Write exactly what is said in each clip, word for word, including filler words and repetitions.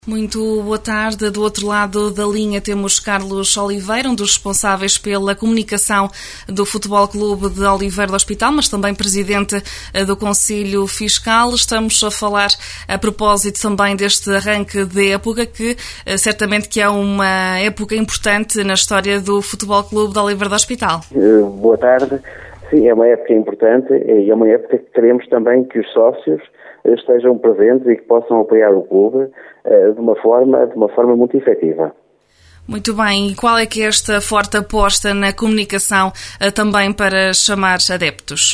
Muito boa tarde. Do outro lado da linha temos Carlos Oliveira, um dos responsáveis pela comunicação do Futebol Clube de Oliveira do Hospital, mas também presidente do Conselho Fiscal. Estamos a falar a propósito também deste arranque de época, que certamente que é uma época importante na história do Futebol Clube de Oliveira do Hospital. Boa tarde. Sim, é uma época importante e é uma época que queremos também que os sócios estejam presentes e que possam apoiar o clube uh, de uma forma, de uma forma muito efetiva. Muito bem. E qual é que é esta forte aposta na comunicação uh, também para chamar adeptos?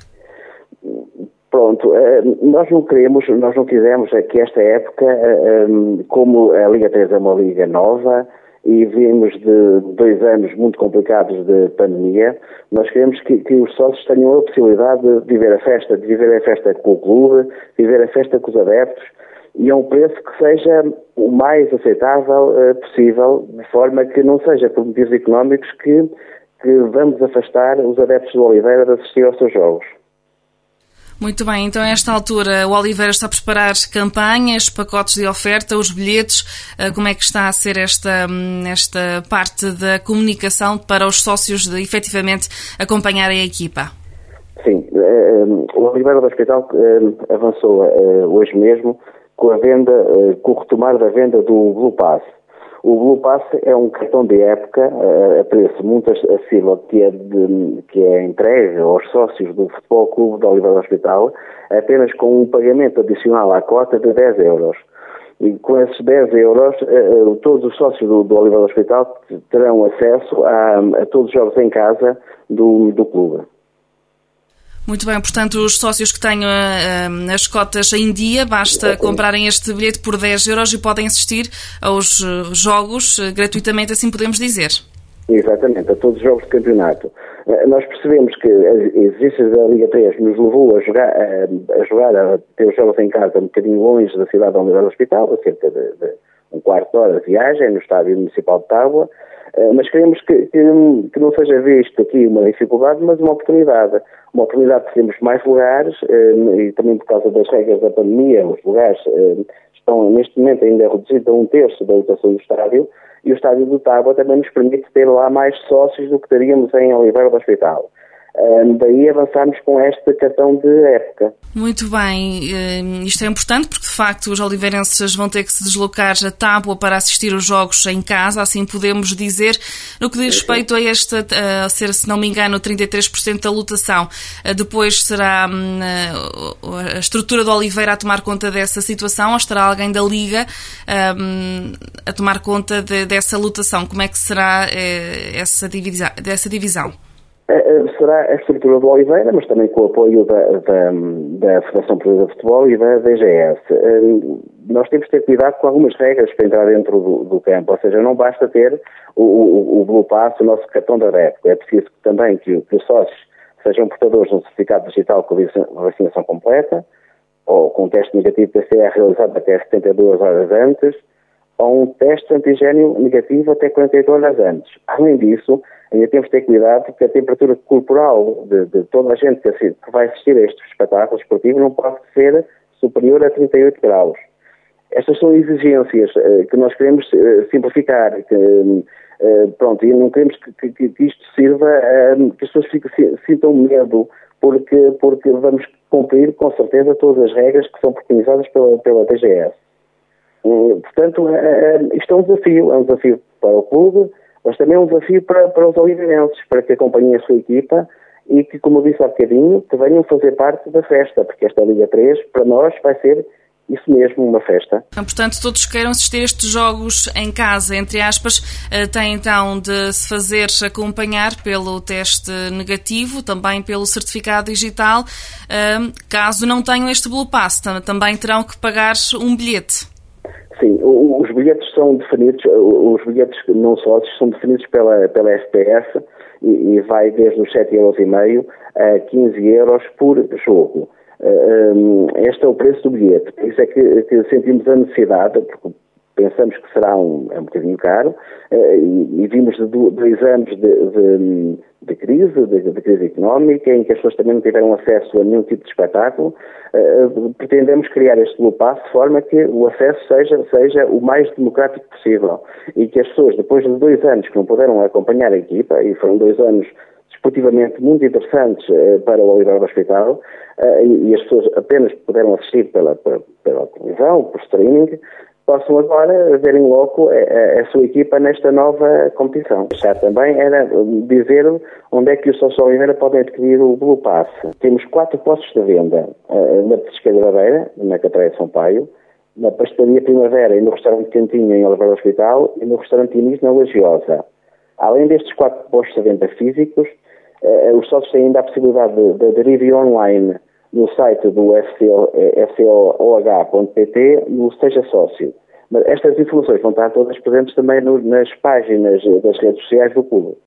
Pronto, uh, nós não queremos, nós não quisemos é que esta época, uh, um, como a Liga três é uma liga nova e vimos de dois anos muito complicados de pandemia, nós queremos que, que os sócios tenham a possibilidade de viver a festa, de viver a festa com o clube, viver a festa com os adeptos, e a um preço que seja o mais aceitável uh, possível, de forma que não seja por motivos económicos que, que vamos afastar os adeptos do Oliveira de assistir aos seus jogos. Muito bem, então a esta altura o Oliveira está a preparar campanhas, pacotes de oferta, os bilhetes. Como é que está a ser esta, esta parte da comunicação para os sócios de efetivamente acompanharem a equipa? Sim, o Oliveira do Hospital avançou hoje mesmo com a venda, com o retomar da venda do Blue Pass. O Blue Pass é um cartão de época a preço muito acessível que é, de, que é entregue aos sócios do Futebol Clube de Oliveira do Hospital apenas com um pagamento adicional à cota de dez euros. E com esses dez euros, todos os sócios do, do Oliveira do Hospital terão acesso a, a todos os jogos em casa do, do clube. Muito bem, portanto, os sócios que tenham uh, as cotas em dia, basta Exatamente. comprarem este bilhete por dez euros e podem assistir aos uh, jogos uh, gratuitamente, assim podemos dizer. Exatamente, a todos os jogos de campeonato. Uh, nós percebemos que a existência da Liga três nos levou a jogar, uh, a, jogar a ter os jogos em casa um bocadinho longe da cidade de Oliveira do Hospital, a cerca de, de um quarto de hora de viagem, no estádio municipal de Tábua. Uh, mas queremos que, que, que não seja visto aqui uma dificuldade, mas uma oportunidade. Uma oportunidade de termos mais lugares uh, e também por causa das regras da pandemia, os lugares uh, estão neste momento ainda reduzidos a um terço da lotação do estádio e o estádio do Tábua também nos permite ter lá mais sócios do que teríamos em Oliveira do Hospital. Uh, daí avançamos com este cartão de época. Muito bem, uh, isto é importante porque de facto os oliveirenses vão ter que se deslocar a Tábua para assistir os jogos em casa, assim podemos dizer. No que diz respeito a esta, a ser, se não me engano, trinta e três por cento da lotação, uh, depois será um, a estrutura do Oliveira a tomar conta dessa situação ou estará alguém da Liga um, a tomar conta de, dessa lotação? Como é que será uh, essa divisão? Dessa divisão? Será a estrutura do Oliveira, mas também com o apoio da, da, da Federação Portuguesa de Futebol e da D G S. Nós temos que ter cuidado com algumas regras para entrar dentro do, do campo, ou seja, não basta ter o, o, o Blue Pass, o nosso cartão da época. É preciso também que, que os sócios sejam portadores de um certificado digital com vacinação completa, ou com um teste negativo P C R realizado até setenta e duas horas antes, ou um teste antigênio negativo até quarenta e oito horas antes. Além disso, ainda temos que ter cuidado porque a temperatura corporal de, de toda a gente que, que vai assistir a estes espetáculos esportivos não pode ser superior a trinta e oito graus. Estas são exigências uh, que nós queremos uh, simplificar, que, uh, pronto, e não queremos que, que, que isto sirva, uh, que as pessoas fiquem, sintam medo, porque, porque vamos cumprir com certeza todas as regras que são preconizadas pela, pela D G S. Uh, portanto, uh, isto é um desafio, é um desafio para o clube, mas também é um desafio para, para os oliveirenses, para que acompanhem a sua equipa e que, como eu disse há bocadinho, que venham fazer parte da festa, porque esta Liga três, para nós, vai ser isso mesmo, uma festa. Portanto, todos que queiram assistir a estes jogos em casa, entre aspas, têm então de se fazer acompanhar pelo teste negativo, também pelo certificado digital. Caso não tenham este Blue Pass, também terão que pagar um bilhete. Sim, os bilhetes são definidos, os bilhetes não sócios são definidos pela, pela F P S e, e vai desde os sete euros e meio a quinze euros por jogo. Uh, um, este é o preço do bilhete, por isso é que, que sentimos a necessidade, porque pensamos que será um, é um bocadinho caro, e, e vimos de dois anos de, de, de crise, de, de crise económica, em que as pessoas também não tiveram acesso a nenhum tipo de espetáculo. Uh, pretendemos criar este Blue Pass de forma que o acesso seja, seja o mais democrático possível e que as pessoas, depois de dois anos que não puderam acompanhar a equipa, e foram dois anos desportivamente muito interessantes uh, para o Oliveira do Hospital, uh, e, e as pessoas apenas puderam assistir pela, pela, pela televisão, por streaming, possam agora ver em loco a, a, a sua equipa nesta nova competição. Já também era dizer onde é que os sócios Oliveira podem adquirir o Blue Pass. Temos quatro postos de venda uh, na Petisqueira da Beira, na Catraia de São Paio, na Pastelaria Primavera e no Restaurante Cantinho em Oliveira do Hospital e no Restaurante Inês na Lagiosa. Além destes quatro postos de venda físicos, uh, os sócios têm ainda a possibilidade de, de aderir online no site do F C O O H ponto P T, no Seja Sócio. Mas estas informações vão estar todas presentes também no, nas páginas das redes sociais do clube.